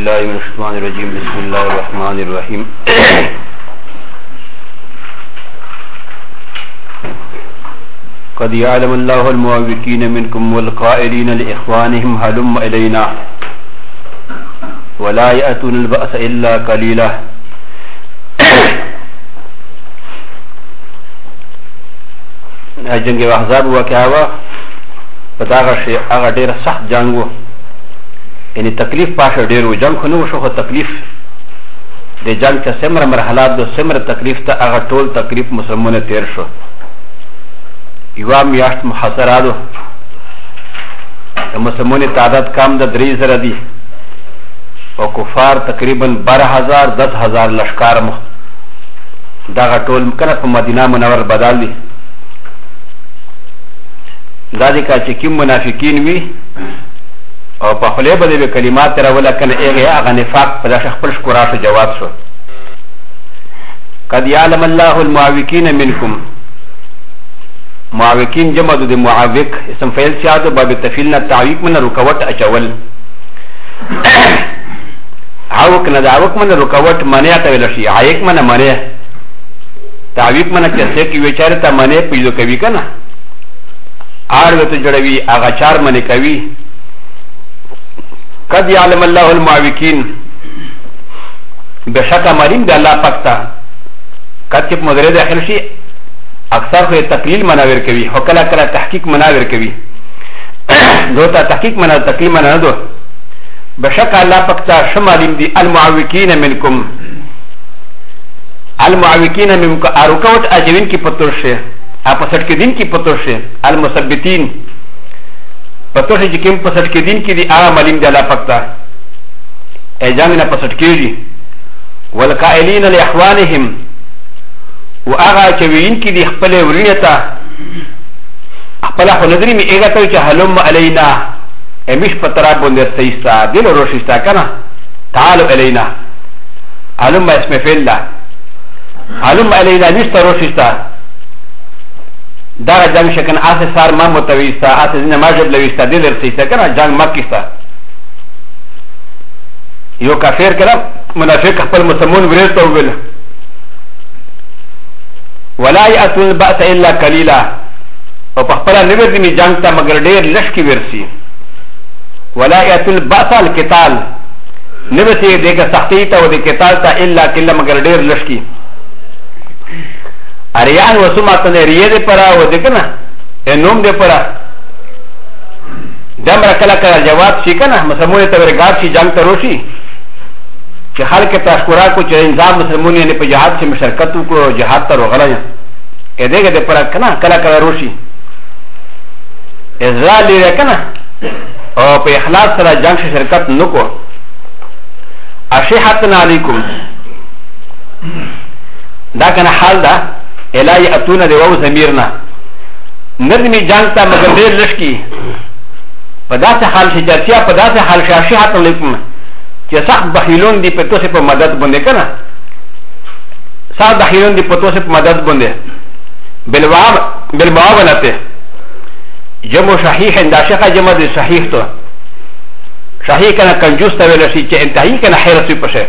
بالله من الشيطان الرجيم بسم الله الرحمن الرحيم قد يعلم الله المعوقين منكم والقائلين لإخوانهم هلم إلينا ولا يأتون البأس إلا قليلا جنگ احزاب واقعا پتاغه شی هغه ډیر سخت جنگ وو یعنی تکلیف پاشه ډیر و جنگ خو نو شو تکلیف د جنگ چې سمره مرحلات د سمره تکلیف ته هغه ټول تکلیف مسلمانونه تیر شو یو میاشت محاصراتو د مسلمانانو تعداد کم د 3000 دي او کفار تقریبا 12000 10000 لشکار مخ دا ټول کنه په مدینه منور بدل دي دا دي چې کوم منافقین وي او په خله باندې کلمات راول کنه هغه نفاق په داخل خپل شکرات جواب شو قد يعلم الله المعوقين منكم معوقين جمع د معوق اسم فعل سیاده باب تفعیلنا تعویق من رکوت اچول عوق نه عوق من رکوت منع ته ویل شي عایق من منع تعویق من چې څه کی وچاره ته منع پیدا کوي کنه آروت جڑوی آغا چار منی کوي قد يعلم الله المعوقين بشک مریم دی اللہ پکتا قد چپ مدره داخل شي اکثر خو تقلیل مناور کوي او کله کله تحقیق مناور کوي دوتا تحقیق مناور تقلیل مناور دو بشک اللہ پکتا شمالیم دی المعوقین منکم اروکوت اجوین کی پتر شه پسٹ کے دن کی پتر سے المثبتین پتر سے جکیم پسٹ کے دن کی دی آغا ملیم دی اللہ پکتا اے جامعنا پسٹ کی دی والقائلین لإخوانهم و آغا چوین کی دی اخپل ورینتا اخپل اخو نظری میں ایگا تاوی چا حلوم علینا امیش پتراب بندر سیستا دل روشستا کنا تعالو علینا حلوم اسم فیل دا حلوم علینا امیشتا روشستا دا جنگ شکن آسه سار ما متویستا آسه زنه ماجب لویستا دیدر سیستا کنا جنگ مکیستا یو کافر کنا منافق خپل مسلمون وریستا وگل ولا یأتون البأس الا قلیلا او پخپلا نوردی می جنگ تا مگر دیر لشکی ورسی ولا یأتون البأس القتال نوردی دیگه سختی تا و دی قتال تا الا قلیلا مگر دیر لشکی اریان وسوماتن ریه دے پرا و دکنا نوم دے پرا دمرا کلا کلا جواب شی کنا مسلمون تورگار شی جنگ تروشی چه خلق تشکرا کو چه انظام مسلمون یعنی پا جہاد سے مشرکتو کو جہاد تر وغلا ادے گا دے پرا کنا کلا کلا روشی ازرال لی رے کنا او پا اخلاص سرا جنگ سے شرکت نکو اشیحتن علیکم دا کنا حال دا الہی اتونا دے وو زمیرنا نرمی جانتا مگر دیر لشکی پدا سے حال سے جرسیا پدا سے حال شاشی حتن لکم چه سخت بخیلون دی پتو سے پا مدد بندے کنا سخت بخیلون دی پتو سے پا مدد بندے بالبواب بناتے جمع شحیح انداشقہ جمع دی شحیح تو شحیح کنا کنجوس تاویلشی چه انتحی کنا حیرسوی پشے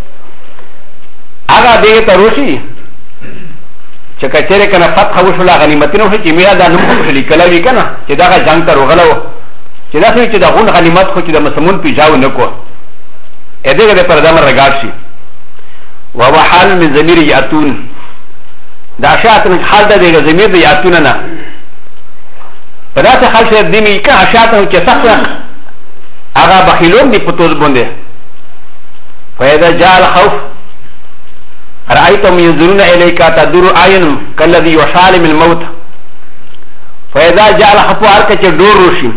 آگا دیگه تا روشی چه کچره کنه فتح وشولا غنیمتینو شو چه میرا دا نمو شلی کلاوی کنه چه دا غا جنگ تا روغلو چه دا سوی چه دا غون غنیمت خو چه دا مسلمون پی جاو نکو ادهگه دا پر دامر رگار شی وهو حال من زمیر یاتون دا اشیاءتن حال دا دیگه زمیر دا یاتون نا پدا سے حال شد دیمی که اشیاءتن چه سخت آغا بخیلون دی پتوز بنده فیدا جا الخوف رأيتم ينظرون إليك تدور أعينهم كالذي يشعل من الموت فإذا جاء الخوف أركت دور روشي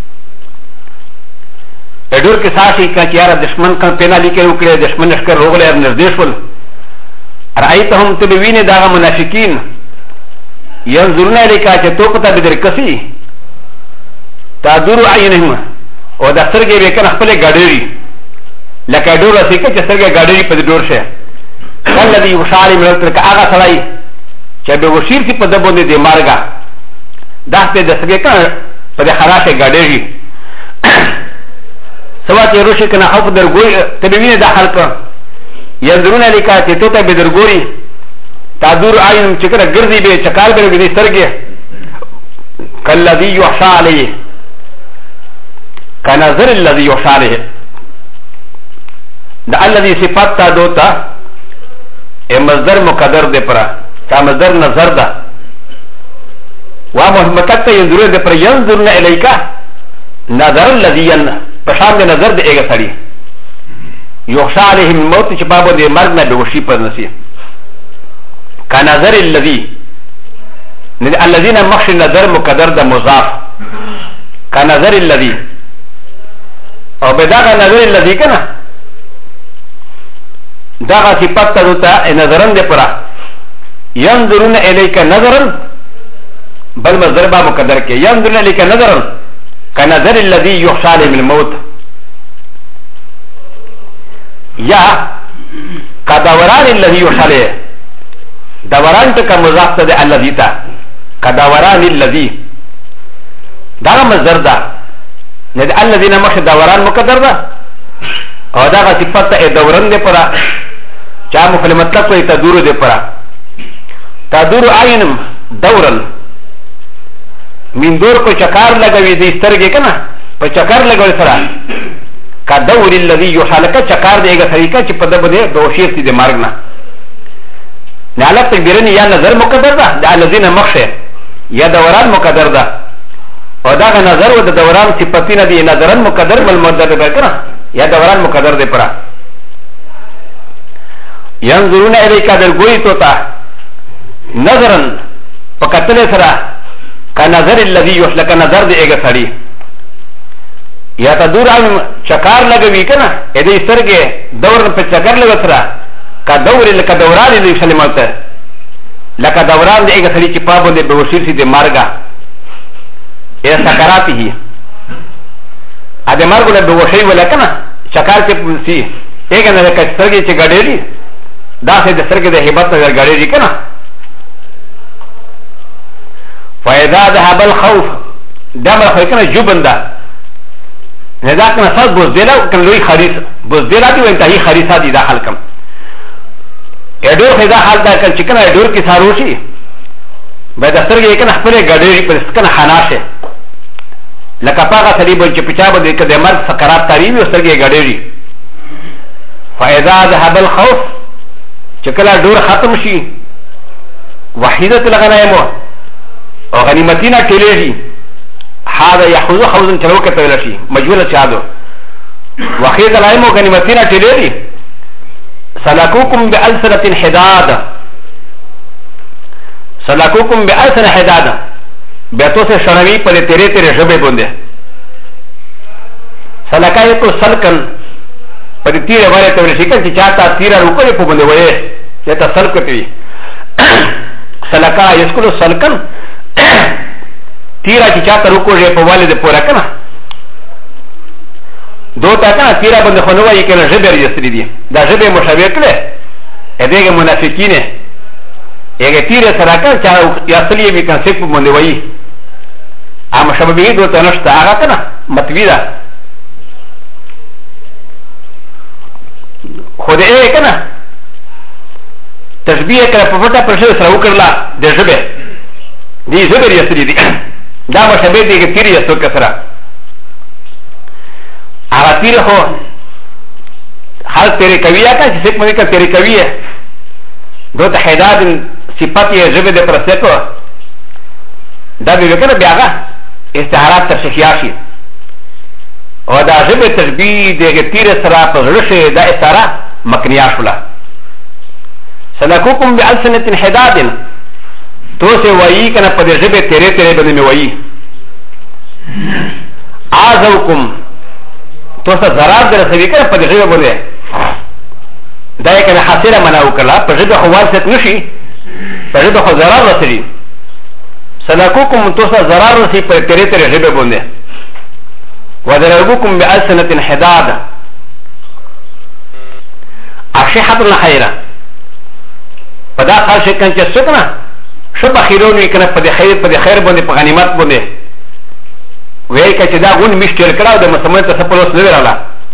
دور کے ساتھ ہی کیا دشمن کا پینا لکھے اکڑے دشمن لشکر روغلے اور نردیش ول رأيتهم تبوین داغ منافقین ينظرون إليك توقتا بدر کسی تدور أعينهم او دا سرگے بیکن اخپلے گاڑیری لکہ دور رسی که سرگے گاڑیری پا دور شه الذي يشعر من الترك اغا سلاي چه به وشیر سی پا دبونده دی مارگا دست ده سگه کن پا ده خراش گاڑیجی سوا چې روشي کنه خوف درګوي تبوینه د خلق ينظرون اليك تتوتا بدرګوري تدور عين چې کنه ګرځي به چکال به دې سترګې کلذي يحشى عليه كنظر الذي يحشى عليه د الذي صفات تا دوتا ا مصدر مقدر دے پرا تا مصدر نظر دا وا محمد ته ينظرون دے پر ينظرون اليك نظر الذي ين پشان دے نظر دے ایگا سړي يحشى عليه الموت چې بابو دې مرګ نه بوشي پر نسی كنظر الذي الذين مخش نظر مقدر دا مضاف كنظر الذي او بداغا نظر الذي كنا داغا صفات تدوتا نظرن دے پرا ينظرون اليك نظرن بل مصدر با مقدر کے ينظرون اليك نظرن كنظر الذي يحشى عليه من الموت یا كدوران الذي يحشى عليه دوران تک مضاف تد الذي تا كدوران الذي داغا مصدر دا ند الذين مخ دوران مقدر دا او داغا صفت دوران دے پرا چا مفعول مطلق کوئی تدور دے پرا تدور عینم دورن من دور کو چکار لگوی دی سترگے کنا پا چکار لگوی سرا کا دور الذي یحالکا چکار دے گا طریقہ چی پدب دے دوشیر تی دے مارگنا نعلق تکبیرنی یا نظر مقدر دا دا الذین مخ یا دوران مقدر دا او دا نظر و دا دوران صفتینا دی نظرن مقدر بل مدد دے کنا یا دوران مقدر دے پرا ينظرون اليك درگوئی توتا نظرن پکتل سرا كنظر الذي يحلق نظر دے ایگا سڑی یا تدور عن چکار لگوی کنا ایدے سرگے دورن پہ چکر لگا سرا كدور لك دوران اللي يسلمت لك دوران دي ايغا سري چپابو دي بوشير سي دي مارغا الى سكراته ادي مارغو دي بوشي ولا كنا شكار چ سي ايغا نه ک سرگي چ گډيري دا سي د سرگي د هبت د گډيري كنا فاذا ذهب الخوف دم خلقنا جبندا نذاك نصب بوزدلا كن لوي خريص بوزدلا دي وانتهي خريصا دي داخل كم ادور خدا حال دا کل چکن ادور کی ساروشی بے دستر کے کن خپل گډری پر سکن حناشه لکه پاغه سړي بل چې پچا به د مرګ سکرات تاریوي او سرګي گډری فاذا ذهب الخوف چکلا ډور ختم شي وحیدت الغنائم او غنیمتینا ټیلېږي هذا يحوز خوزن چلو کې پیل شي مجبور چادو وحید الغنائم او غنیمتینا ټیلېږي سلكوكم بألسنة حداد سلكوكم بألسنة حداد بيتوس شنوي پر تیرے تیرے جبے بندے سلكاي کو سلکن پر تیرے والے تو شکن چ چاہتا تیرا روپے کو بندے وے یہ تا سلکتی سلكا يسكن سلکن تیرا چ چاہتا روکو جے پوالے دے پورا کنا دو تا کنا تیرا بند خنوائی کنا جبر یسری دی دا جبر مشابه کله ادهگه منافقینه اگه تیره سراکن چا یاسلیه بی کن سیک بند وئی اما شبابهی دو تا نشتا آغا کنا مطوی دا خود اے کنا تشبیه کنا پفتا پرشد سراو کرلا ده جبر دی جبر یسری دی دا مشابه دیگه تیره یسو کسرا اغا تیره خو حال تیره کویه که چه سیک منی که تیره کویه دو تا حیداد صفت یه جبه ده پرسکو دا بیوکنه بیاغا استحارات ترشخیاشی و دا جبه تشبیه ده تیره سرا پزرشه دا استحارا مکنیاشولا سلکوکم بی السنت حیداد تو سے وئی کنه پا ده جبه تیره تیره بنده می وئی آزوکم تو سا ضرار در سوی کنه پا دغیب بنده دای کنه حاصله مناو کلا پا جب خوال ست نشی پا جب خو ضرار رسلی سلکوکم تو سا ضرار رسی پا تیره تیره جب بنده و ضربوکم بی السنت حداد اشحت الخیره پا دا خال شکن چه سکنا شب خیرونی کنه پا دی خیر بنده پا غنیمت بنده وی که چه دا غون میشتر کرده ده مسلمان تا سپلوس نویرالا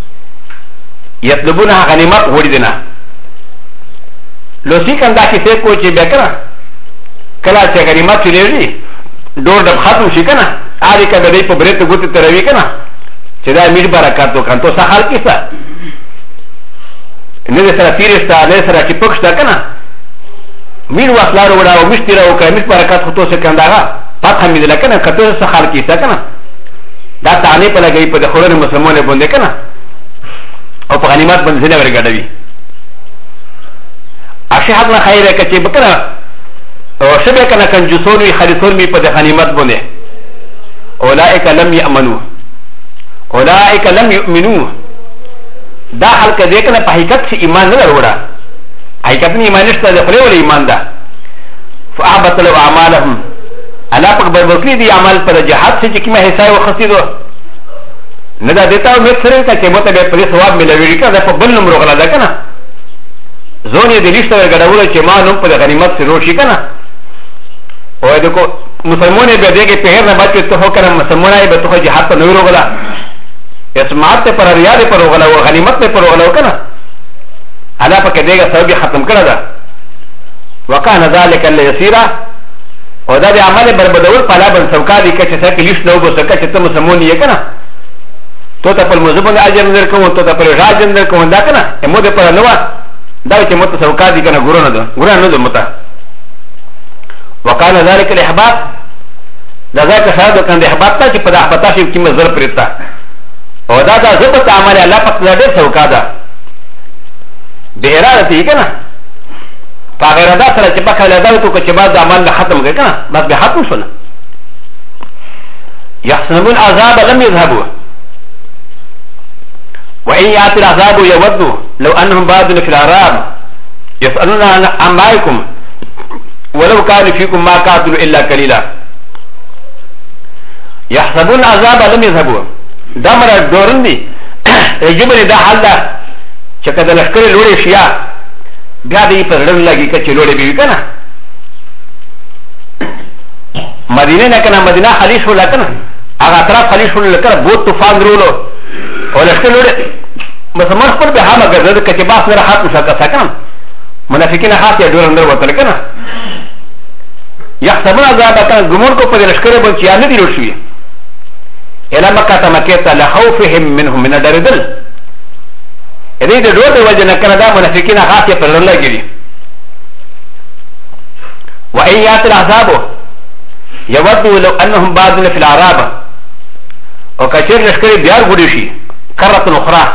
يطلبونها غنیمت غوړي دینا لوسی کندا کې څه کو چې بیا کړه کله چې غنیمت لري ډور د ختم شي کنه اړي کده دې په برته ګوت تروي کنه چې دا میډ برکات وکړ ته څه حال کیسه نه سره تیرستا نه سره چې پښتا کنه میډ واسلار وړا او مشتره وکړ مش برکات خو ته څه کنداغه پاتہ مې ده کنه کته څه حال کیسه کنه دا تانه په لګي په خورن مسلمانې باندې کنه او په غنیمت باندې نه ورګډوي اشهد الله خیره کچې بکره او شبه کنه کنجوسون وی خالصون می په غنیمت باندې اولئک لم یامنوا اولئک لم یؤمنوا دا خلک دې کنه په حقیقت کې ایمان نه وروړه حقیقت نه ایمان نشته د خپل ول ایمان ده فاحبط له اعمالهم الا پک بربکلی دی اعمال پر جهاد سے چې کیمه حصہ وخصیدو نه دا دیتا مې سره ته چې مته به په ثواب ملوي کړه په بل نمبر غلا ده کنه زونی د لیسته ورګډول چې ما نوم په غنیمت سره روشي کنه او دغه مسلمانې به دغه په هر نه بچ ته هو کنه مسلمانای به ته جهاد ته نور غلا اسمات پر ریاض پر غلا او غنیمت پر غلا کنه الا پک دغه سبب ختم کړه ده وکانه ذلک الیسیرا او دا د عمل بربدول په لابن سوکا دي چې څه کې لیش نو بو څه چې ته مسلمان یې کنه تو ته په مذهب اجر نظر کوم ته ته پر راج نظر کوم دا کنه مو دې پر نو دا چې مت سوکا دي کنه ګورنه ده ګورنه نه ده متا وکانه ذلک الاحباط دا ځکه شاید کنه احباط ته چې په احباط شي کې مزر پرتا او دا دا زبط عمل الله پاک دې سوکا ده به اراده یې کنه فغير ذا سره چې پکې لداوتو چې بعد عمل ختم کړه کنه بس به ختم شول يحسنون عذاب لم يذهبوا وإن يأتي العذاب يودوا لو أنهم بادون في الأعراب يسألون عن أنبائكم ولو كان فيكم ما قاتلوا إلا قليلا يحسبون العذاب لم يذهبوا دمر الدورن دي يجبني دا حال دا چې کله لشکره لوري شیا بیا دې په لړل لګي چې لوري به کنه مدینه نه کنه مدینه خلیش ولا کنه هغه اطراف خلیش ولا کنه بوت طوفان درولو او لشکره لوري مسلمان خپل به هم اگر د کتابه سره حق وشاکه سکنه منافقین خاصه ډور اندر وتل کنه يحسبون عذاب کنه ګمون کو په لشکره باندې یا نه دی روشي الا مکه ته مکه ته لخوفهم منهم من الدردل ا دې د ډوډۍ د وجه نه کنه دا منافقین خاصه پر لګیږي و ان یات العذاب یودوا لو انهم بادون فی الاعراب او کچیر لشکری بیار ګډی شي کرت اخرى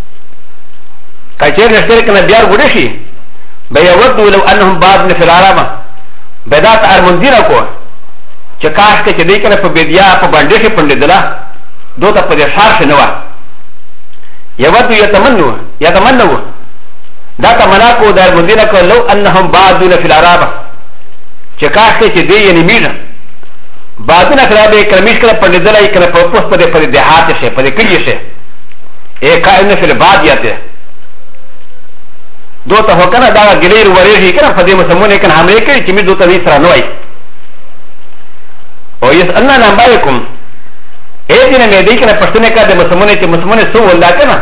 کچیر لشکری کنه بیار ګډی شي به یودوا لو انهم بادون فی الاعراب بدات ارمندینا کو چې کاش کې چې دې کنه په بدیا په باندې کې پندې دلا دوته په شار شنو يود يتمنوا دا تمناكو دار مدينة لو أنهم بادون في العرب شكاكي دي ينمير بادون في العرب كرميش كلا پردلا يكنا پرپوس پده پده دهات شه پده کلی شه اے کائن في البادیات دوتا ہو کنا دا گلیر وریجی کنا پده مسمونه کنا حمله کری چمی دوتا دی سرا نوائی او يسألنا نمبائكم اے دینا میں دی کنا پشتنے کا دے مسمونه چی مسمونه سو واللہ کنا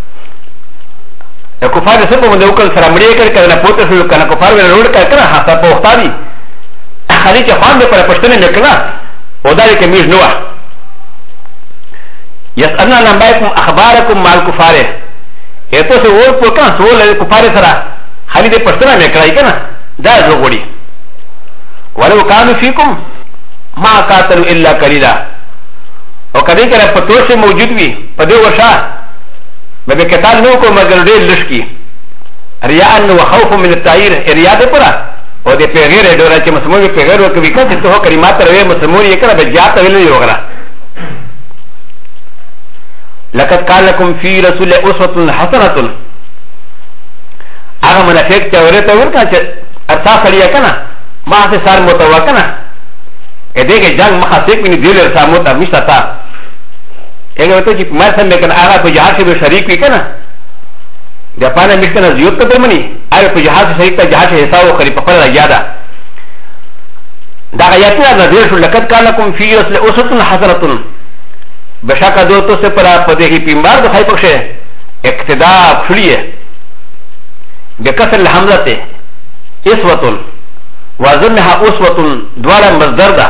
کفار سب من وکل سره مړی کړ کنه پوتې شو کنه کفار ول روډ کړ کنه حتا په وختادي خالي چې خوان دې پر پښتنه نکړه او دا کې میز نو يسألنا نبائكم اخباركم مع الكفار اته سو ور په کان سوال کفار سره خالي دې پښتنه نکړای کنه دا زغړي ولو كانوا فيكم ما قاتلوا الا قليلا او کدی کړه په توشه موجود وي په دې ورشا بابا كتال نوكو مجردين لشكي رياء وخوف من التعير رياء دي پورا او دي پیغیر دورا چه مسلمون پیغیر وکوی کن چه تو کریمات روی مسلمون یکنا بجات ویلو یوغرا لقد قال لكم في رسول اسوة حسنة اغا منافق چه ورطا ورکا چه ارسا سلیا کنا ما سے سار متوا کنا ادے که جنگ مخاصق منی دیل ارسا موتا مشتا تا اگر تو چې مرسم میکنه هغه په جهاد کې به شریک وي کنه د پانه مشکنه زیوت ته درمني هغه په جهاد کې شریک ته جهاد کې حساب وکړي په خپل راځه دا غیاتنا نظر شو لقد قال لكم في رسول اسوه حسنه بشکه دوتو سے پر په دې پیمبار د خای پښه اقتداء خليه بكسر الحمزه اسوه وزنها اسوه دولا مصدر ده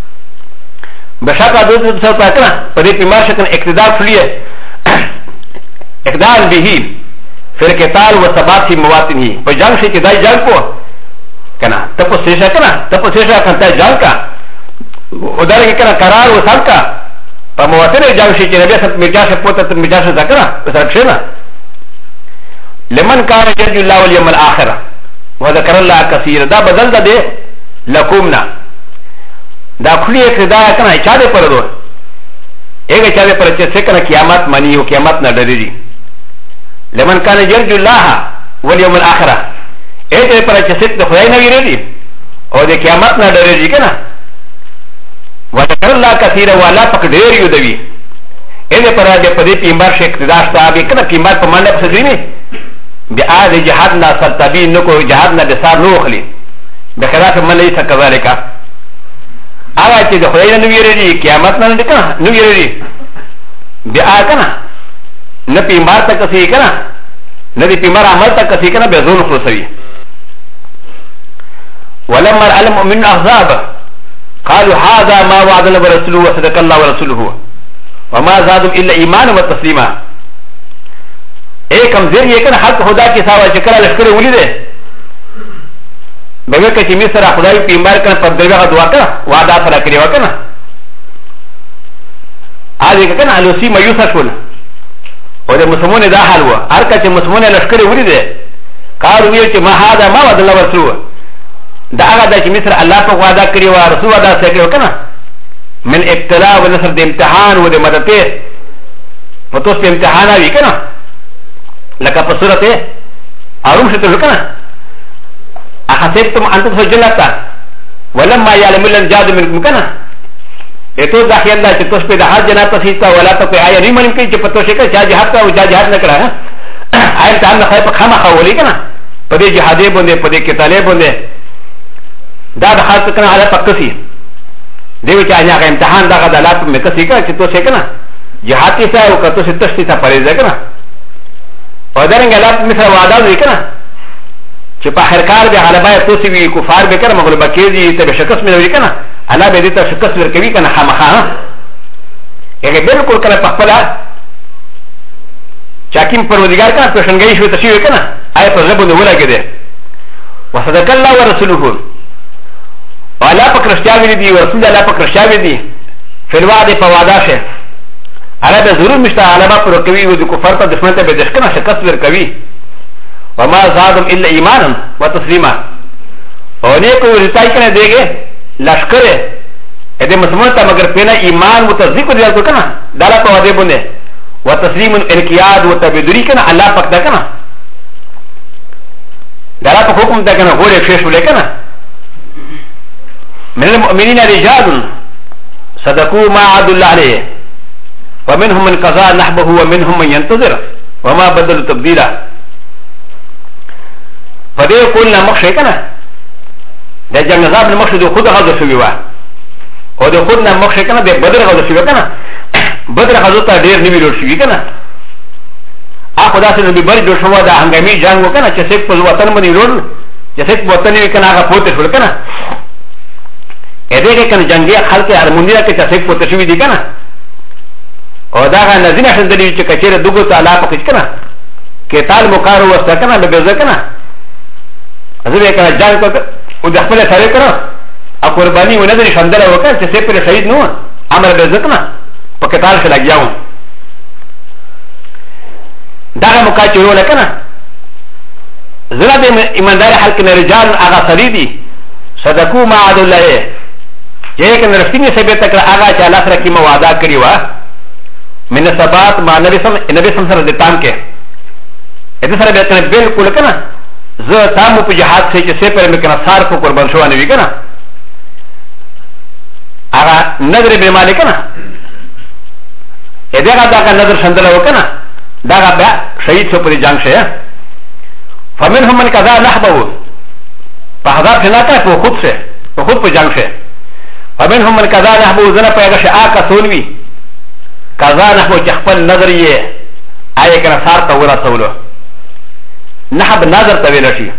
بشكل دوت سوتا كنا فدي بما شكل اقتداء خليه اقدام به في القتال والثبات في مواطنه فجان شيء كذا جان کو كنا تپو سيشا كنا تپو سيشا كنتا جان کا ودار كنا قرار وصل کا فمواطن جان شيء نبي سب مجاش پوت مجاش ذکر وسرشنا لمن كان يرجو الله واليوم الاخر وذكر الله كثيرا دا بدل ده لكمنا دا خلی اقتداء کنا چا دے پر دو ایک چا دے پر چے کنا قیامت منی ہو قیامت نہ ڈری لمن كان يرجو الله واليوم الاخر اے دے پر چے سک خدای نہ ویری او دے قیامت نہ ڈری کنا وذكر الله كثيرا ولا پک ډیر یو دوی اے دے پر دے پدی پیمبر شیخ اقتداء تا بھی کنا پیمبر پمانه پسدی نی بیا دے جہاد نہ سلطبی نو کو جہاد نہ بسار نو خلی بخلاف من ليس كذلك آغا چه ده خدای نو ویری قیامت نه کنه نو ویری بیا کنه نه پیمبر تا کسی کنه نه دی پیمبر عمل تا کسی کنه به زون خلصوی ولما رأى المؤمنون احزاب قالوا هذا ما وعدنا ورسوله وصدق الله ورسوله وما زادوا الا ایمانا وتسلیما ایک کمزور یہ کنه حق خدا کی سوا چکر لشکر ولی دے بگه که چمی سر خدای پیمبر کنه پر دروغه دعا کنه وعده سره کړی وکنه آدی کنه الوسی مایوسه شول او د مسلمانانو دا حال و هر کله چې مسلمانانو لشکره ولیدې کار ویل چې ما هاذا ما وعد الله ورسوله دا هغه د چې مصر الله په وعده کړی و رسول وعده سره کړی وکنه من ابتلاء و نصر د امتحان و د مدته په توس په امتحان وی کنه لکه په سورته اروم شته وکنه احسبتم ان تدخلوا الجنه ولما يعلم الذين جاهدوا منكم كنا اتو داخل الله چې تاسو په د حج جنات تاسو ولا ته په آیا ریمن کې چې پتو شي چې جهاد کا او جهاد نه کړه آیا ته نه خای په خامه خولې کنه په دې جهادي باندې په دې کتابه باندې دا د خاص کنه علی پکسي دیو چې هغه امتحان دا غدالات مې کسي کا چې تاسو کنه جهاد کې ځای او کته څه تشتی ته پرې ځکنه او درنګ الله مثلا وعده وی کنه چې په هر کار به غلبه توسی وی کفار به کنه مغلوبه کېږي ته به شکست مې وی کنه الله به دې ته شکست ورکوي کنه خامخا هغه بالکل کنه په خپل چاکیم پروردگار کنه پښنګي شو ته شي کنه آی په زبون ولګیده وصدق الله ورسوله الله په کرشتاوی دی رسول الله په کرشتاوی دی فلواده په واده شه الله به ضرور مشته علامه پر کوي او د کفر په دشمن ته به دشکنه شکست ورکوي وما زادم الا ایمانا وتسلیما او نه کو ورتای کنه دیګه لشکر اده مسلمان ته مگر پینا ایمان متصدیق دی تو کنه دالا په واده بونه وتسلیم الانقياد وتبذری کنه الله پاک دا کنه دالا په حکم دا کنه غوړې فیش ولې کنه من المؤمنين رجال صدقوا ما عهد الله عليه ومنهم من قضى نحبه ومنهم من ينتظر وما بدلوا تبديلا فدې کول نه مخ شي کنه د جنازاب نه مخ شي د خود غزو شوی و او د خود نه مخ شي کنه د بدر غزو شوی کنه بدر غزو ته ډیر نیوی لور شوی کنه ا خدا سره به بری د شوا د هنګامي جنگ وکنه چې څوک په وطن باندې ورول چې څوک وطن یې کنه هغه پوت شول کنه ا دې کې کنه جنگي خلک هرمونیا کې چې څوک پوت شوی دي کنه او دا غا نزینه شندلی چې کچېره دغه تعالی په کې کنه کې تعال مقارو وسته کنه به ځکنه ازوی کنه جنگ کو او د خپل سره کړه ا قرباني و نظر شندل وکړه چې څه پر شهید نو امر به ځکنه په کتال کې لګیاو دا مو کا چورو لکنه زړه د ایماندار خلک نه رجال هغه سریدي صدقو ما عد الله چې کنه رښتینی ثابت کړه هغه چې الله سره کی وعده کړی و من ثبات ما نبی سم سره د تام کې اته سره به کنه بالکل کنه زه تاسو په جهاد کې چې څه پر مکنه سار کو قربان شو نه وی کنه هغه نظر به مالک کنه اته هغه دا نظر شندل وکنه دا هغه شهید شو پر جنگ شه فمنهم من قضا نحبه په هغه څنګه ته په خود شه په خود په جنگ شه فمنهم من قضا نحبه زنه په هغه شه آکا سولوي قضا نحبه چې خپل نظر یې آیا کنه سار ته ورسولو نحب نظر ته ویل شي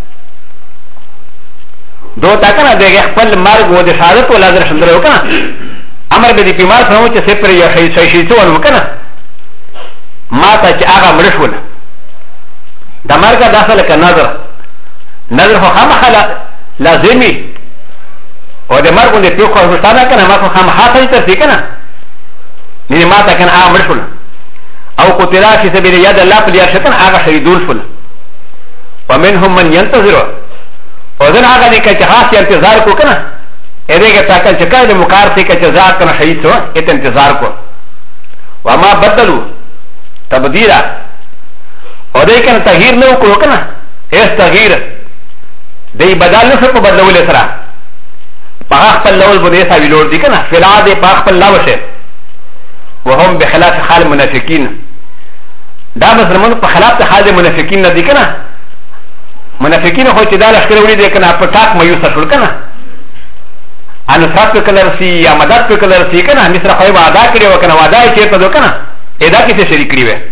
دو تا کنه د خپل مرګ و د شهادت ولا در شندره وکنه امر به د بیمار سره چې سپر یا شي څه ونه وکنه ما ته چې هغه مړ شول د مرګ داخله ک نظر خو خامخا لازمي او د مرګ د پیو خو ستانه کنه ما خو خامخا ته تر کنه نه ما ته کنه هغه مړ شول او قتلا فی سبیل یاد الله په لار شتن هغه شهیدون شول ومنهم من ينتظر وذن هغه دې چې خاص انتظار کو کنه اې دې ته کله چې کله مقار ته چې ذات کنه شهید شو اته انتظار کو وما بدلوا تبديلا او دې کنه تغییر نه وکړو کنه هیڅ تغییر دې بدل نه څه په بدلول سره په خپل لول بده سا ویلور دي کنه فلا دې په خپل لاوشه وهم بخلاف حال المنافقين دا مسلمان په خلاف حال المنافقين نه دي کنه منافقین خو چې دا لشکره وړي دي کنه په ټاک مایوسه شول کنه ان صاحب په کلر سی یا مدد په کلر سی کنه مصر خو وعده کړی و کنه وعده یې چیرته دو کنه ادا کیسه شریک کړی و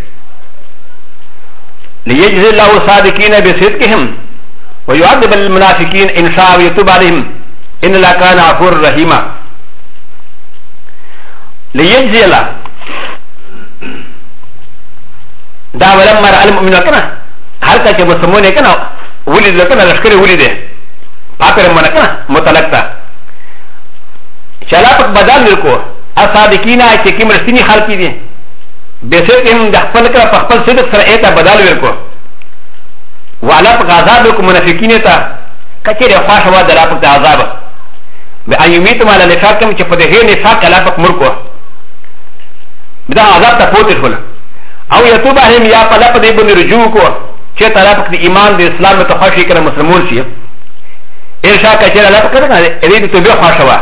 ليجزي الله الصادقين بصدقهم ويعذب المنافقين ان شاء ويتوب عليهم ان الله كان غفور رحيما ليجزي الله دا ولما راى المؤمن کنه هر کله مسلمان کنه ولید کنه لشکره ولید پاپر من کنه مطلق تا چلا پک بدل ورکو اصادقینا چې کوم رښتینی خلک دي بسکه د خپل کړه په خپل صدق سره ایته بدل ورکو والا پک عذاب کو منافقین ته کچره خواښه د لا پک عذاب به ایمیت مال نفاق کوم چې په دې نفاق لا پک مرکو دا عذاب ته پوتې شول او یتوب عليهم یا په لا پدې باندې رجوع کو چې تعالی په ایمان د اسلام ته خوشی کړه مسلمان شي ارشا کچره الله پکړه دې ته به خوشوا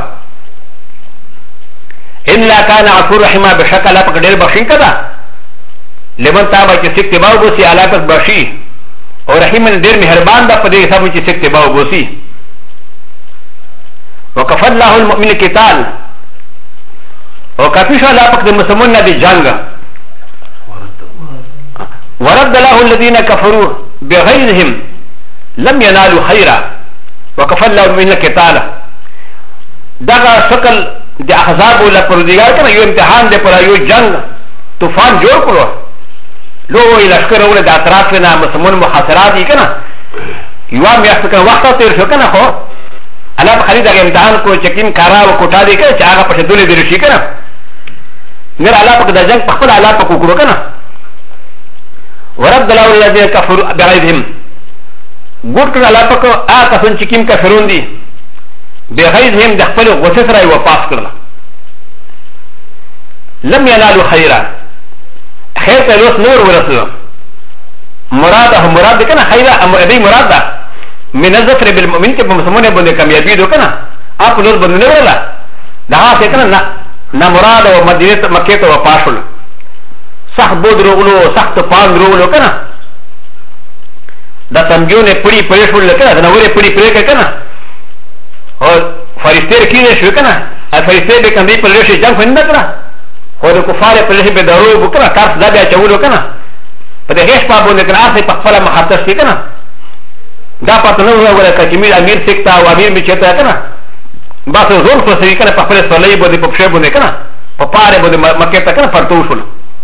ان لا كان غفور رحيم بشکل الله پکړه ډېر بخښي کړه لمن تابع چې سکتباو بوسي الله پک بخښي او رحیم ډېر مهربان ده په دې حساب چې سکتباو بوسي وكفى الله المؤمن قتال او کافي شو الله پک د مسلمان نه دي جنگ ورد الله الذين كفروا بغيرهم لم ينالوا خيرا وكفى الله من القتال دغه شکل د احزاب ولا پردګار کنه یو امتحان دی پر یو جنگ طوفان جوړ کړو لو لشکره ول د اطراف نه مسلمان محاصرات دي کنه یو میاشت کنه وخت تیر شو کنه خو الله په خالي دغه امتحان کو چکین کارا او کوټا دی کنه چې هغه په دولې دی شي کنه نور الله په د جنگ په خپل الله په کوکړو کنه ورد الله الذين كفروا بغيرهم قلت الله پکو کسان چې کوم کافرون دي بغيرهم د خپل غوسه سره یو پاس کړل لم ينالوا خيرا خیر ته لوس نور ورسو مراد کنه خیره ابي مراد ده من الظفر بالمؤمن کې په مسلمانانو باندې کامیابی دو کنه اپ لوس باندې نه ولا دا څه کنه نه مراد او مدینه مکه ته وپاشل سخت بود روغلو سخت پان روغلو کنه دا تنبیونه پړی پړی شول کنه دا نورې پړی پړی کنه او فرشتي کینې شو کنه ا فرشتي به کندې په لږه جنگ فند کړه خو د کفار په لږه به درو وکړه کار دا بیا چولو کنه په دې هیڅ په باندې کنه اسه په خپل مخاطر شي کنه دا پته نو ولا کچمیر امیر سکتا او امیر می چته کنه بس زون خو سړي کنه په خپل سولې باندې په ښه باندې کنه په پاره باندې مکه ته کنه پرتو شول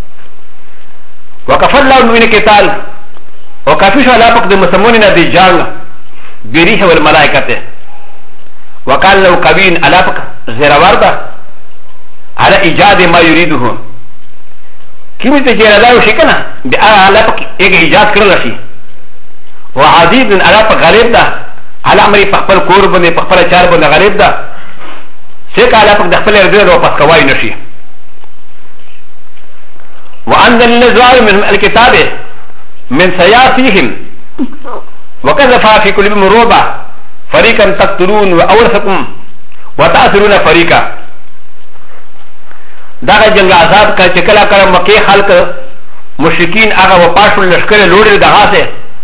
وكفى الله من القتال وكافي شو الله پاک د مسلمانانو د جنگ بیریه والملائکته وقال له قبین الله پاک زراور ده على ایجاد ما یریده کیمه ته جره دا شي کنه د الله پاک یک ایجاد کړل شي وعزیز الله پاک غالب ده على امر په خپل کور باندې په خپل چار باندې غالب ده څنګه الله پاک د خپل رضا او پس کوي نشي وأنزل النزوار من الكتاب من سياسيهم وكذا في كل مروبة فريقا تقتلون وأورثكم وتأثرون فريقا دغه جنگ آزاد کا چکلا کر مکی خلق مشرکین هغه وپاشل لشکره لوړل دغه سه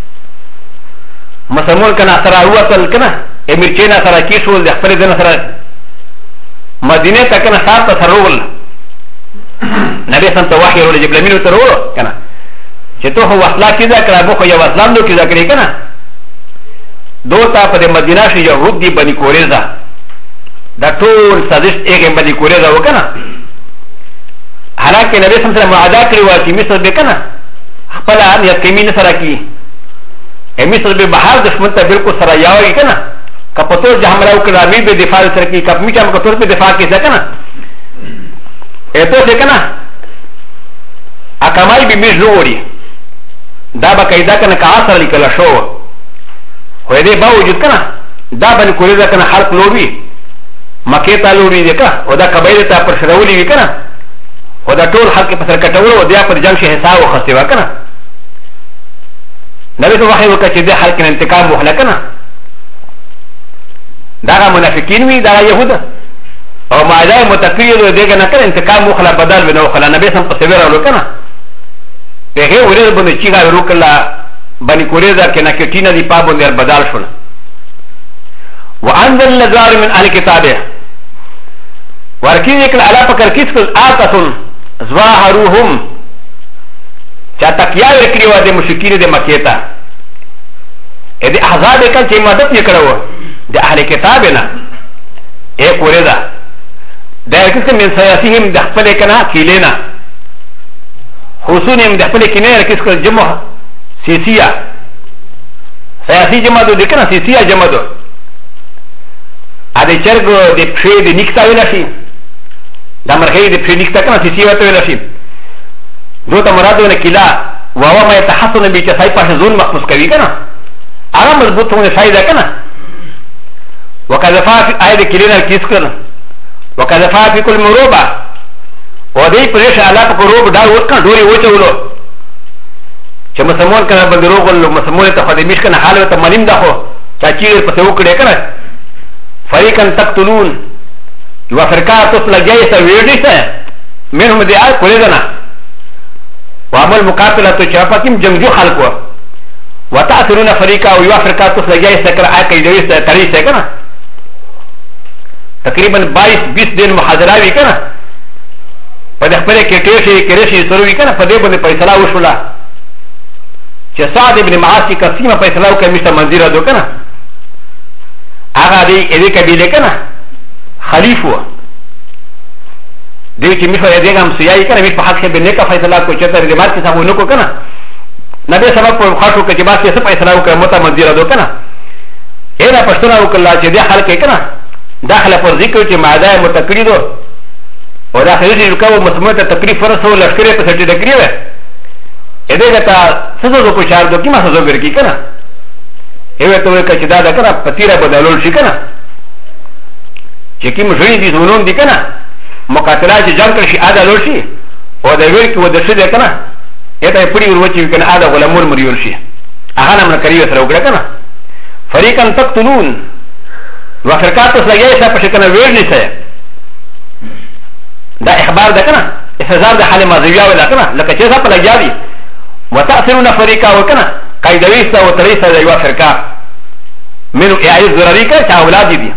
مسلمان کنا سره وصل کنا امیر چینا سره کیشول د خپل دین سره مدینه تک نه سات سرول نبی سم ته وحی ورول جبل مینو ترولو کنه چې ته خو وصله کېده کړه مو خو یو اسلام دو کېده کړې که نه دو ته په د مدینه شي یهود دي بني قریظه دا ټول سازش هغې بني قریظه و که نه حالانکه نبي سم سره معاهده کړې وه چې مصر به که نه خپله نیت کمي نه سره کړي مصر به بهر دشمن ته بالکل سره یاوي که نه که په طور حمله وکړه امیر به دفاع سره کړي که په میچه هم که طور به دفاع کړي که نه ایتو چې که نه اکمای به میز وړي دا به قاعده که نه که سره لیکله شو خو دې باوجود که نه دا بني قریظه که نه خلق لوړ وي مکې ته لوړ وي که او دا قبایلو ته پر شرولي وي که نه او دا ټول خلق په سر کټولو او بیا پر جنګ شي حساب وخستې وه که نه نبي ته وحی وکړه چې دې خلق نه انتقام وخله که نه دغه منافقین وي دغه یهود او معاهده متقیه دو دې که نه که انتقام وخله بدل به نه وخله نبي سم پسې ویرولو که نه په هغې ورځ باندې چیغه وکړله بني قریظه کې نه کټینه دي پا باندې بدل شول وانزل النذار من اهل کتابه ورکی کړه الله پکر کیس کړ آتسن ظواهرهم چا تکیا وکړي و د مشرکین د مکې ته ا دې احزاب کې چې مدد یې کړو د اهل کتاب نه اے قریظه دا کیسه من سیاسيهم د خپل کنا کیلینا خصوصا د خپل کینه کیس کړ جمع سیسیا سیاسي جمع دو دکنه سیسیا جمع دو ا دې چرګ د پښې د نکتا ویل شي د مرخې د پښې نکتا کنه سیسیا ته ویل شي دو ته مراد نه کلا واوا ما يتحسن به چې سای په زون مخصوص کوي کنه هغه مضبوطونه فائدہ کنه وکذفا فی اید کلینا کیس کړه وکذفا فی کل مروبه و دې پرېش الله په روب دا ورکړه ډوري وچولو چې مسلمان کنه بل دروغ مسلمان ته خدای مش کنه حال ته ملیم ده خو چا چیرې په تو کړه کنه فریقن تقتلون یو فرقه تاسو لګیای سره ویډی سره منهم دې آی کولې نه وعمل مقاتله تو چا پکیم جنگجو خلقو وتاثرون فريقا او یو فرقه تاسو لګیای سره آی کې دوی سره تړي سره کنه تقریبا 22 دن محاضره وی کنه په دې خپل کې ټیشي کرشي سروي کنه په دې باندې فیصله وشوله چې سعد ابن معاص قسیمه فیصله وکړه مشته منځره دو کنه هغه دې قبیله کنه خلیفہ دې چې مشته دې هم سیای کنه مش په حق کې بنه کا فیصله کو چې تر دې مار کې څنګه نو کو کنه نبی سبب په خاطر کې چې باسي څه فیصله وکړه مت منځره دو کنه اېدا پښتنه وکړه چې دې خلک کنه داخله پر ذکر چې ماده متقری دو او دا خلیفہ یو کو مسموع ته تقریبا فرصو لشکره په سټی دګری و ا دې ته څه کو چار دو کی ما څه زوګر کی کنه ایو ته وکړه چې دا کنه پتیره بدلول شي کنه چې کی مشري دي زونون دي کنه مقاتله چې جنگ کړي ادا لول شي او دا ویل کې و د څه ده کنه اته پړي ورچې کنه ادا غلامور مریول شي هغه نه کړی سره وکړه کنه فریقن تقتلون وفرقات لګیای څه په کنه ویل نشي دا اخبار ده کنه استزار ده حال ماضیه ولا کنه لکه چې څه په لګیاري وتاثرون فريقا وكنا قايدويسا وتريسا يوا فرقا من اعيذ ذراريكا كاولاد دي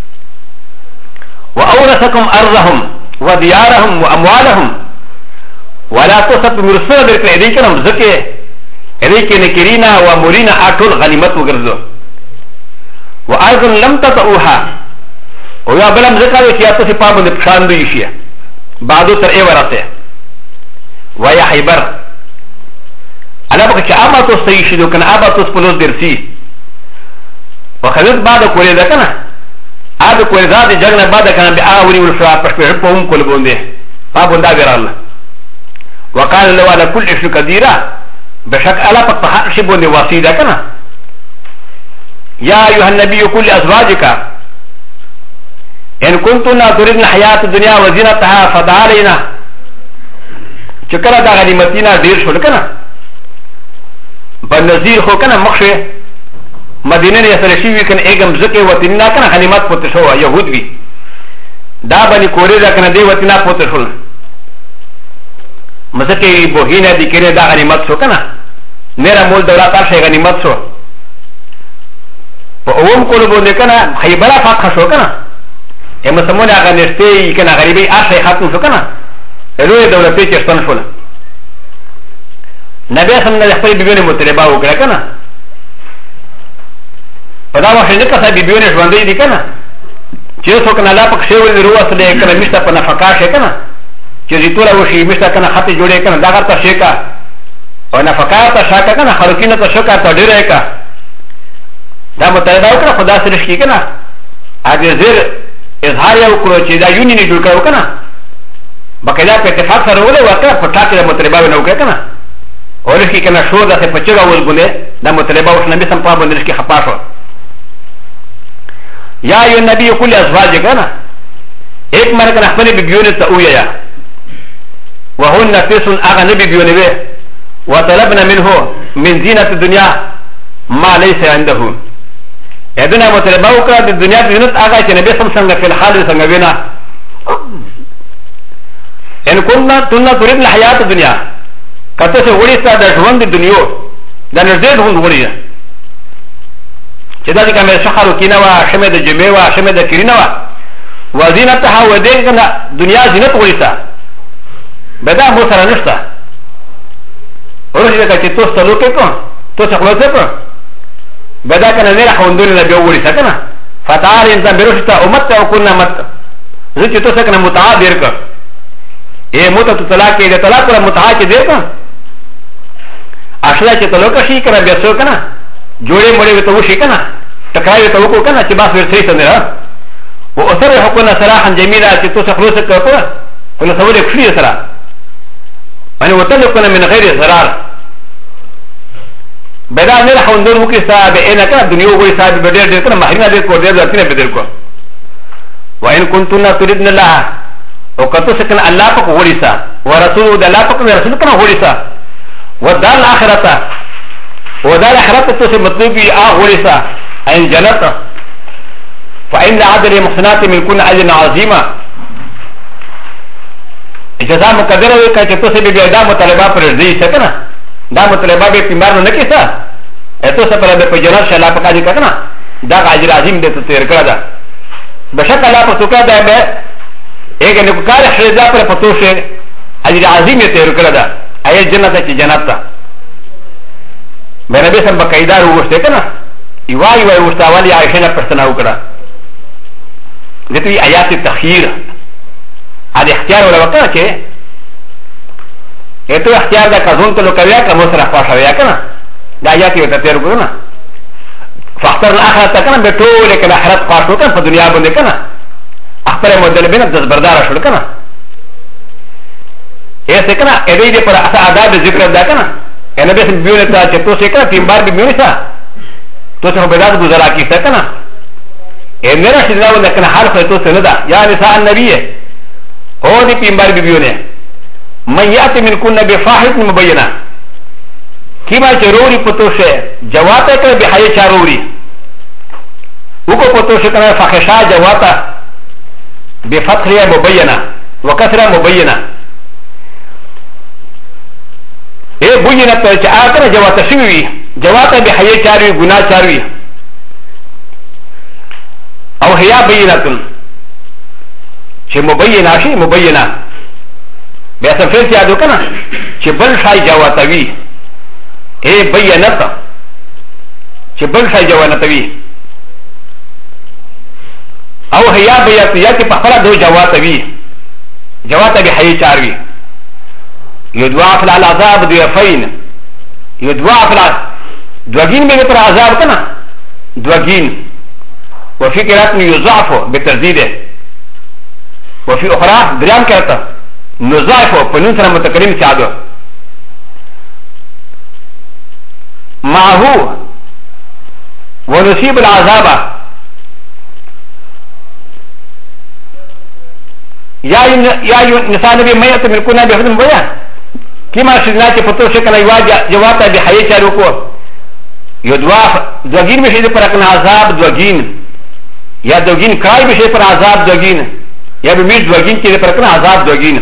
واورثكم ارضهم وديارهم واموالهم ولا تصب مرسل بالكريديكم زكي اريك نكرينا ومولينا اكل غنيمت وغرزو وايضا لم تطؤوها ويا بلم ذكر يا تصفا من بشان ديشيا بعدو تر اي ورثه ويا حيبر انا بقى كاما تستيشدو كان ابا تسبلوز درسي وخذت بعد كوريدا كان هذا كوريدا دي جغنا بعد كان باوري والفرا بشبهم كل بوندي بابوندا غيرال وقال له على كل شيء قديرا بشك الا بقى شبوندي واسيدا كان يا ايها النبي كل ازواجك ان كنتن تريدن الحياه الدنيا وزينتها فدعالينا شكرا دا غنيمتنا دير شو كان بنظیر خو کنه مخشه مدینه نه سره شي کنه اګم زکه وتینا کنه غنیمت پته شو يهود وی دا باندې کورې دا کنه دی وتینا پته شو مزکه بوهینه دي کړه دا غنیمت شو کنه میرا مول دولت شي غنیمت شو په اوم کول باندې کنه خیبر فتح شو کنه هم سمونه هغه نشته کنه غریبي اخی ختم شو کنه لوی دولت چې ستن شو نبي سمنا يخبر بيبيون مطلبا وكذا كنا فدا وحين كسا بيبيون شواندي دي كنا جيسو كنا لا پک شیول روح سلے کنا مشتا پا نفقا شے کنا چیزی تولا وشی مشتا کنا خط جوڑے کنا داغر تا شیکا و نفقا تا شاکا کنا خلقین تا شکا تا دیره کا دا مطلبا وکنا خدا سرشکی کنا آگه زیر اظهار یا وکرو چی دا یونی نی جوڑ کرو کنا بقیدا پا اتفاق سر وله وکنا پتاکی دا مطلبا ونو کنا ولشکی کنا شور دا سے پچگا ولگونے دا مطلبا وش نبی سمپا بندرشکی خپاشو یا ایو نبی کل ازواج کنا ایک مرا کنا خپل بیبیونه تا اویا وهن نفس اغا نبی بیونه وی وطلبنا منه من زینت الدنیا ما ليس عنده ادنا مطلبا وکړه د دنیا د زینت اغا چې نبی سم څنګه په حال څنګه وینا ان كنا تريد الحياه الدنيا کته څه وړي ستاسو د ژوند د دنیا د نږدې ژوند وړي چې دا کومه شخړو کینه وا شمه د جمعه وا شمه د کینه وا وزینتها ودینه دنیا زینت وړي بدا مو سره نشته ورته چې تاسو ته لوکې کو تاسو خلاص کو بدا کنه نه خوندونه له به وړي څنګه فتعال انت بروشته امت او كنا مت زه چې تاسو کنه متعابر ک اے موت طلاق کې د طلاق پر متعا کې دی کا اصله چې طلاق شي کنه بیا څو کنه جوړې مړې ته وشي کنه تکرار ته وکړو کنه چې باس ورته څنګه او اثر حقنا صراحا جميلا چې تاسو خلاص کړو کله سوال خفي سره باندې وتل کنه من غیر ضرر بدا نه خوندون وکي صاحب انا کنه دنیا وګړي صاحب بدر دې کنه مهرنا دې کو دې ځاتینه بدر کو وان كنتم تريدن الله وكتو سكن الله پاک غوړیسا ورسول د الله پاک رسول کنه غوړیسا ودار الاخرته ودار الاخرته ته مطلب یې ا غوړیسا ان جنت فإن عدل محسنات من كن اجر عظیما اجازه مقدره وي چې تاسو به دا مطالبه پر دې سکنه دا مطالبه به پیمار نه کیسا اته څه پر به جنت شلا پاک دې کنه دا اجر عظیم دې ته تیر کړه دا بشک الله په توګه دا به ایک نکار خریدا پر پتوشه اجر عظیم تیر کړه دا ای جنت چې جنت تا به نبی سم بقاعده وروسته کنه ایوای وای ورتاوالی عائشه نه پښتنه وکړه دته آیات تخیر ا اختیار ولا وکړه چې اته اختیار دا کزون ته لوکویا کوم سره خاصه کنه دا آیات یې ته تیر کړه فاختر الاخرت کنه به ټول کنه اخرت خاصو کنه په دنیا باندې کنه اخبار مدل بین دزبردار شول کنه ایسے کنه ادی دې پر اسا آداب ذکر دا کنه کنه به بیونه ته چې تو څه کنه تیم بار به بیونه تا تو څه بدات گزارا کیسه کنه اے میرا شذاو نه کنه حال خو تو څه نه دا یا نساء النبی او دې تیم بار به بیونه من یات من کن بفاحش مبینه کیما ضروري پتو شه جواب ته به حیا چاروري وکړو پتو شه کنه فاحشه جواب بفتح مبينه وكسره مبينه ايه بينه تاكل جواب تشوي جواب بحي چاروي غنا چاروي او هي بينه چې مبينه شي مبينه بیا څه فعل یادو کنه چې بل شای جواب توي ايه بينه چې بل شای جواب توي او هيا بيات ياتي بخلا دو جواتبي جواتبي حي چاروي يدعى في العذاب ضعفين يدعى في دوغين من پر عذاب كنا دوغين وفي قراءة يضعف بترديده وفي اخرى دريان كرتا نضعف فنون سر متكلم سعدو معه ونصيب العذاب يا نساء نبي ميت من كنا بحضن بيان كما شدنا فتو شكل جواب بحيي شاروكو يدواف دوغين بشيء پر اكنا عذاب دوغين يا دوغين كاي بشيء پر عذاب دوغين يا بمير دوغين كي پر اكنا عذاب دوغين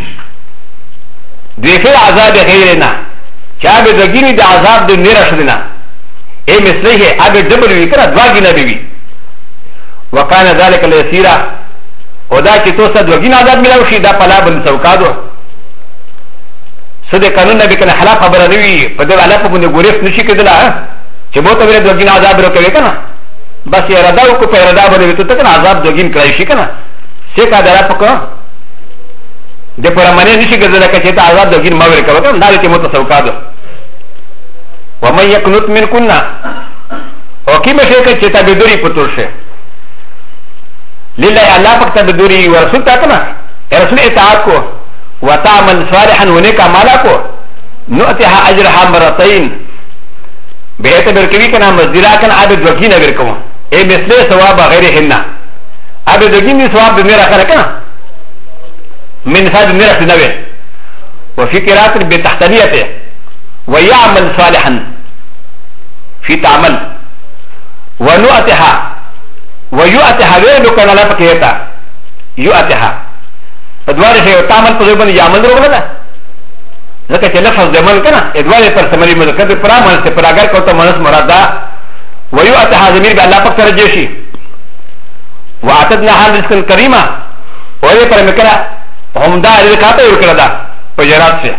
دوغين عذاب غيرنا چا دوغين دي عذاب دو نيرا شدنا اي مثله ابي دبل ويكرا دوغين بيبي وكان ذلك اليسيرا ودا چې تو څه دوګین عذاب ملو شي دا پلا بل سوکادو سده قانون نبی کنه حلاف خبره نوی په دې حلاف باندې ګورف نشي کېدلا چې مو ته ویل دوګین عذاب ورکوي کنه بس اراده وکړه په اراده باندې ته کنه عذاب دوګین کړی شي کنه څه کا درا پکو د پر باندې نشي کېدلا چې ته عذاب دوګین ما ورکوي کنه دا چې مو ته سوکادو ومن يقنط منكن او کیمه شي چې ته بدوري پتور شي لله الله پاک ته بدوري ورسول تا کنه رسول اطاعت کو وتعمل صالحا ونك مالكو نؤتها اجرها مرتين بيعتبر كبير كان مزدرا كان عبد وكين غيركم اي مثل ثواب غيرهن عبد وكين ثواب بميرا كان من فاد ميرا في نبي وفي قراءة بتحتانيته ويعمل صالحا في تعمل ونؤتها ويؤتها غير كان لا فكيتا يؤتها ادوار شيء تعمل تجربه يعمل رولا ذكر تلفظ زمان كنا ادوار پر سمري مذكر پرامن سے پراگر کو تو منس مرادا ويؤتها ضمير بالله پاک ترجشي واعتدنا حال رزق كريما وهي پر مکرا هم دا رزقات ورکړه دا پجرات سے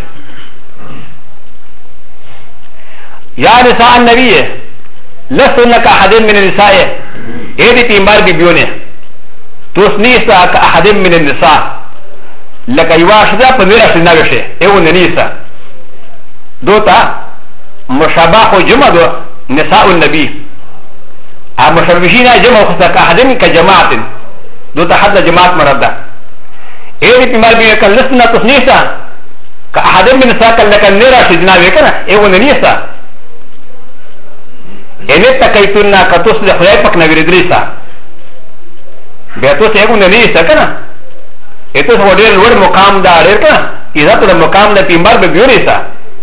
یا نساء النبي لستنك احد من النساء ايدي تیمار بیونه توسنيسا كاحد من النساء لکه یو شدا په میرا شنه وشه ایو ننیسا دوتا مشابه او جمع دو نساء النبي ا مشابهین جمع خو کا حدن ک جماعت دوتا حد جماعت مراد ده ای په مر به ک لسنا تسنیسا ک حدن من نساء لک میرا شدنا وکنه ایو ننیسا انه تکیتنا ک تصلح خدای پک نوی ردریسا به تو ایو ننیسا کنه itu sebagai luar mukam dah, ada kan? Ia tu dah mukam dah timbal berbiuri sah.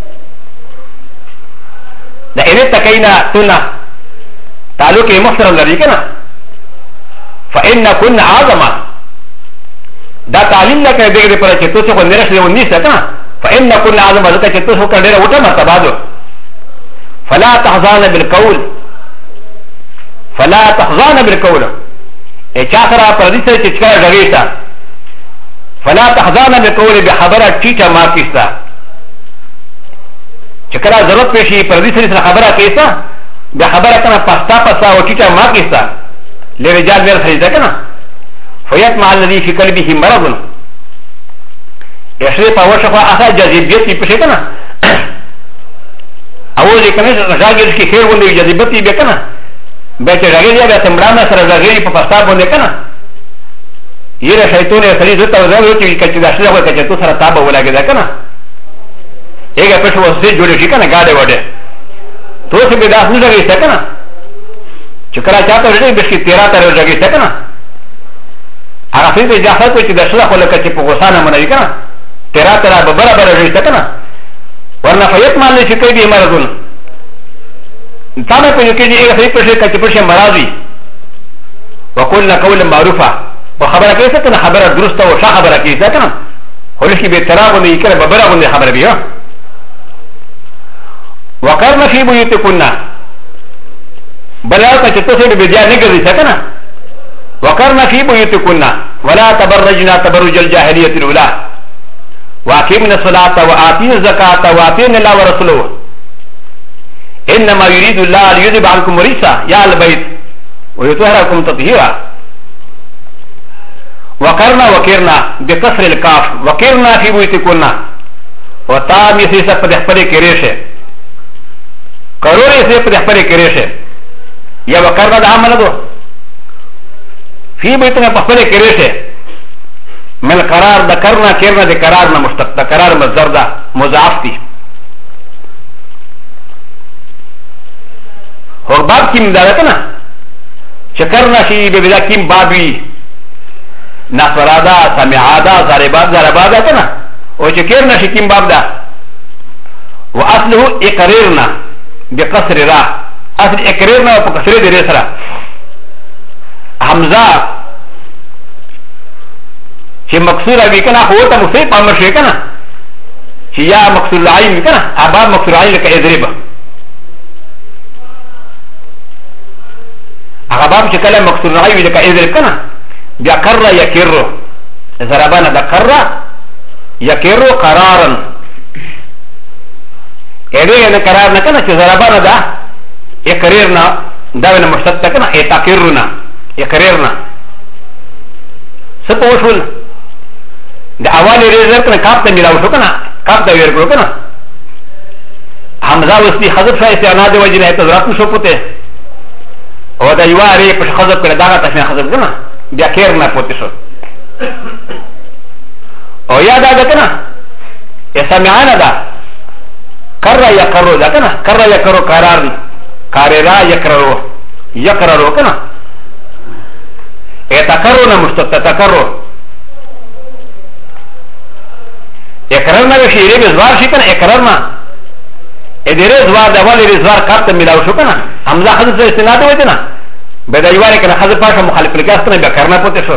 Dah ini takayna tunna, taluk emasran dari kan? Fa'inna kunna azama. Dah talim nak ada di pada cetus so konderas lewan ni sah kan? Fa'inna kunna azama, jika cetus so kandera utama tabado. Fala tahzana bil qaul. Fala tahzana bil qaul. Echakara pradisa cekara dari sah. فلا تحزان بقول بخبره تيتا ما كيسا چکرا ضرورت پیشی پردی سری سر خبره کیسا بخبره کنا پستا پستا و تيتا ما كيسا لرجال مير خريزه کنا فيت مع الذي في قلبه مرض اشري پاوشفا اخا جذبیتی پشی کنا اولی کنیس رجاگیر کی خیر بنده جذبیتی بے کنا بیچه رگیر یا بیت امرانا سر رگیری پا پستا بنده کنا یہ شیطان سری زتا وزاو چې کچ داشله وکړه چې تو سره تابه ولاګه ده کنه ایګه پښه وسه جوړ شي کنه گاډه وډه تو څه به داس نه لګی څه کنه چې کله چاته ورته به شي 13 تر لګی څه کنه هغه څه ته اجازه کوي چې داشله وکړه چې په غسانه منوي کنه 13 تر به برابر لګی څه کنه ورنه فیت مال شي کوي به مرزون تاسو په یو کې ایګه څه پښه کچ پښه مرادي وقلنا قولا معروفا وخبره كيف كان خبره درسته وشا خبره كيف كان ولكن بتراغ يكره ببرغ خبره بها وقرنا في بيوتكن بلا تتصل بديا نجري سكنا وقرنا في بيوتكن ولا تبرجنا تبرج الجاهليه الاولى واقيمنا الصلاه واتينا الزكاه واتينا الله ورسوله انما يريد الله ليذهب عنكم الرجس يا البيت ويطهركم تطهيرا وقرنا وكرنا بكسر الكاف وكرنا في بيوتكن وتام يسيسا بدحبري كريشه كروري يسيسا بدحبري كريشه يا وقرنا ده عمل دو في بيتنا بدحبري كريشه من القرار ده كرنا كرنا ده قرارنا مشتق ده قرار مصدر ده مضاعف دي هو باب كيم ده كنا شكرنا شيء ببدا كيم بابي نصرادا سمعادا زربادا كنا وشكرنا شكيم بابدا واصله اقررنا بقصر را اصل اقررنا وبقصر درسرا حمزه شي مكسوره بكنا هو تمسي بامر شي كنا شي يا مكسور العين كنا ابا مكسور العين لك اضرب اغباب شكل مكسور العين لك اضرب كنا بیا کرا یکرو زربانه دا کرا یکرو قرارن ادي نه قرار نه کنه چې ضربانه ده اقرارنا دا نه مشتت کنه اتقرنا اقرارنا څه په وشول د اول ریزر کنه کاپ ته ملاو شو کنه کاپ ته ور کړو کنه حمزه وستی حذف شای استعنا دی وجنه ته ضرورت نشو پته او دا یواری په حذف کړه دا ته حذف کنه بیا کېر نه پته شو او یاد ده کنه اسمعنا ده کرا یقرو ده کنه کرا یقرو قرار قررا یقررو یقررو کنه اتقرو نه مستقط تقرو اقرار نه شي ری بزوار شي کنه اقرار نه ادره زوار د اول رزوار کارت ملاو شو کنه حمزه حذف استناد وته نه بدایواره کنه حذف پاشه مخالف لګاست نه بیا کرنا پته شو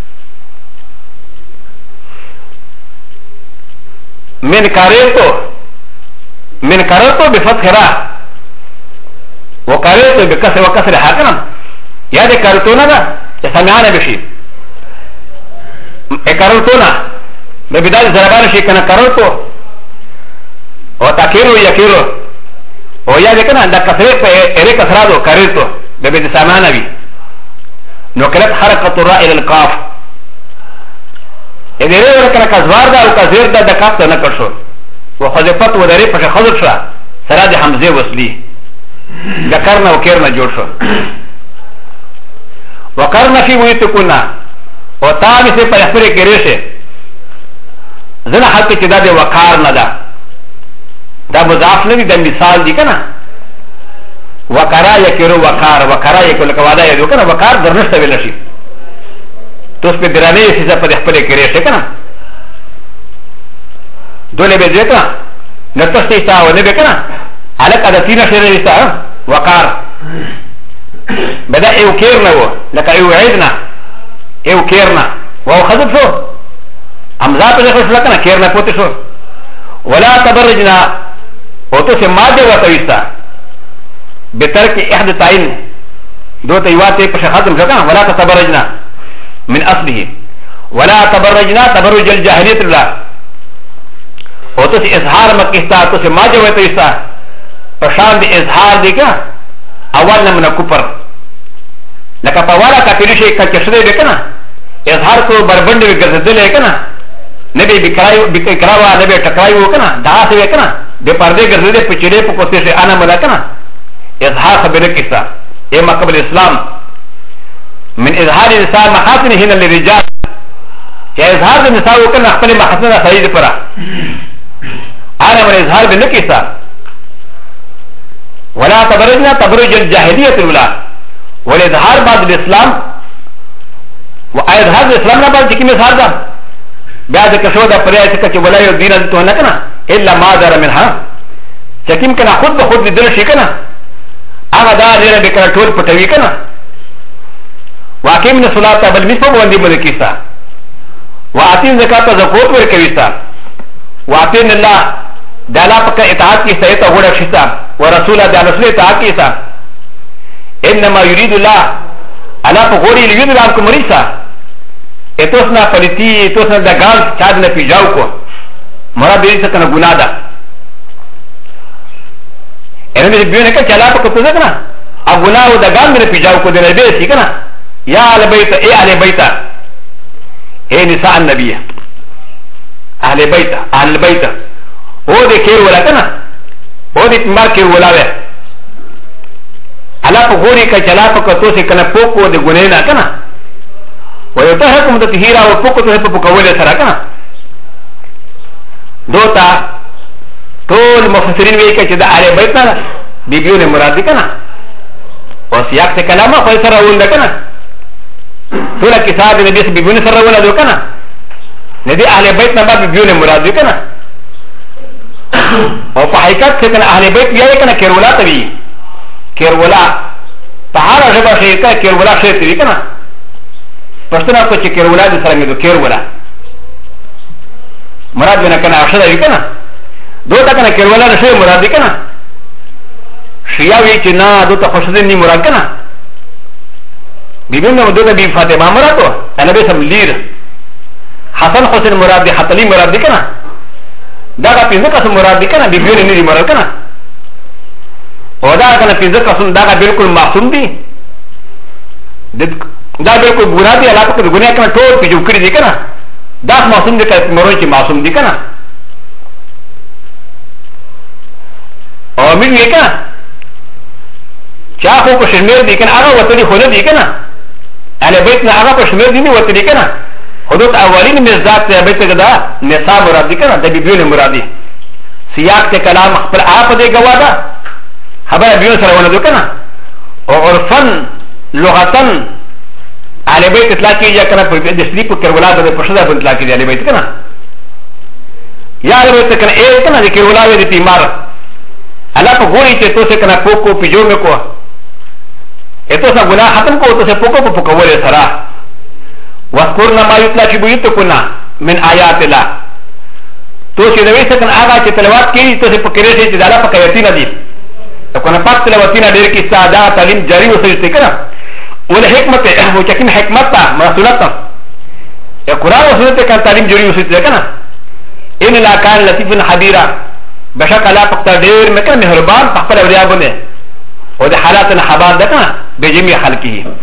من كاريتو بفتح را وكاريتو بكسر وكسر حاكنا يا دي كاريتونا دا يسمعنا بشي كاريتونا ببداية زربان شي كان كاريتو وتاكيرو يكيرو ويا دي كنا دا كسر اري كسرادو كاريتو ببداية سمعنا بي نكرت حركة الراء الى القاف ا د ر ي ورکه کزوار دا او کزیر دا د کاپ ته نه کړ شو وخذفت و د ر ي په خذف شو سره د حمزه وصلی د کرنا او کیرنا جوړ شو وکرنا فی ویتکنا او تابع سے په خپل کې ریشه زنه حق چې دا د وقار نه ده دا مضاف نه دی د مثال دی کنه وقرا یکرو وقار وقرا یکل کوادا یو کنه وقار درنشته ویل شي تو اس پہ درانه سیزا پا دخپلے کرے شکنا دولے بے دیتا نتستی تا و نبے کنا علق عدتینا شیرے دیتا وقار بدا ایو کیرنا و لکا ایو عیدنا ایو کیرنا وو خذب شو امزا پا دخل شو لکنا کیرنا پوتی شو ولا تبرجنا و تو سے مادے و تویستا بترک احد تائن دو تیواتے پا ختم شکنا ولا تبرجنا من اصله ولا تبرجنا تبرج الجاهليه الله او تو اظهار مکہتا تو سے ما جو تو استا پرشان دی اظہار دی کا اول من کفر لکا پوالا کا پیریشے کا چشدے دے کنا اظہار کو بربند وی گردل ہے کنا نبی بکراوا نبی ٹکرایو کنا دا سے کنا بے پردے گردے پچڑے پکوتے سے انا ملا کنا اظہار خبر کیسا اے مقبل اسلام من اظهار النساء محاسنهن للرجال يا اظهار النساء وكان اخبر محاسنها سعيد فرا انا من اظهار بنكسا ولا تبرجنا تبرج الجاهليه الاولى والاظهار بعد الاسلام واظهار الاسلام بعد ذكر مثال ده بعد كشوده فريات كتي ولا يدين انتهنا الا ما دار منها سكيم كان خود بخود لدل شي كنا اغا دا ليره بكره طول پټوي كنا واقعي من الصلاة بل مصفى بوندي ملكيسا واتين زكاة زكوت وركويسا واتين الله دالا پكا اطاعت كيسا اتا غوڑا شيسا ورسولا دا رسول اطاعت كيسا انما يريد الله الا پغوري ليريد الله عنكم مريسا اتوسنا پلتي اتوسنا دا غال چادنا پی جاو کو مرا بيريسا کنا گناه دا انما بيونه کا چلا پکا پزکنا اب گناه دا غال میرے پی جاو کو دینا بيرسي کنا يا أهل بيت إيه أهل بيت إيه نساء النبي أهل بيت أهل بيت هو دي كير ولا كنا هو دي تمار كير ولا ده على فغوري كجلا فكتوسي كنا فوقو دي غنينا كنا ويتهكم تطهيرا وفوقو تهب بكولي سرا كنا دوتا طول مفسرين ويكا جدا أهل بيتنا بيبيون مرادي كنا وسياق كلامه فيسر أول ده كنا طول كتاب النبي بيبون سر ولا دو كنا ندي اهل بيت نبا بيبون مراد دو كنا او په حقیقت کې کنا اهل بیت یې کنا کیرولا توی کیرولا طهاره جبا شي کا کیرولا شي توی کنا پښتنه کو چې کیرولا د سره مې دو کیرولا مراد نه کنا اشدا وی کنا دوته کنا کیرولا نه شي مراد کنا شیاوی چې نه دوته خوشدن ني مراد کنا بيبين ودونا بي فاطمه مراتو انا بسم لير حسن حسين مراد حتلي مراد كنا دا بيزكا مراد كنا بيبين ني مراد كنا او دا کنه پنځه قسم دا بالکل معصوم دي دا بالکل ګناه دي الله پاک د ګناه کنه ټول په جوړ کړی دي کنه دا معصوم دي که مرو چې معصوم دي کنه او موږ یې کنه چا خو په شمیر دي کنه هغه وتلی خو نه دي کنه اهل بیت نه هغه په شمیر دي نه وتلی کنه حدود اولین مزداد ته بیت دا نصاب مراد دي کنه د بیبیونه مراد دي سیاق ته کلام خپل آپ دې گوا ده خبره بیو سره ونه دو کنه او عرفن لغتن اهل بیت اطلاق کیږي کنه په دې شری په کربلا د پښدا په اطلاق کیږي اهل بیت کنه یا اهل بیت کنه اے کنه د کربلا د تیمار الله په غوړي چې تو څه کنه پوکو پیجو مې کو اته څه ګناه ختم کو تو څه پوکو په پوکو ولې سره واذكرنا ما يتلى في بيوتكن من آيات الله تو چې دوی څه کنه هغه چې تلاوت کوي تو څه پکې شي چې داله پکې یتي نه دي تو کنه پات تلاوت نه ډېر کې ساده تعلیم جاری وسې کنه ول حکمت هو چې کوم حکمت ته مسؤلیت ته قرآن او سنت ته تعلیم جاری وسې کنه ان لا کان لطیف خبیرا بشک الله پاک ډېر مکه مهربان په خپل اوریا باندې او د حالات نه خبر ده کنه به جميع خلقه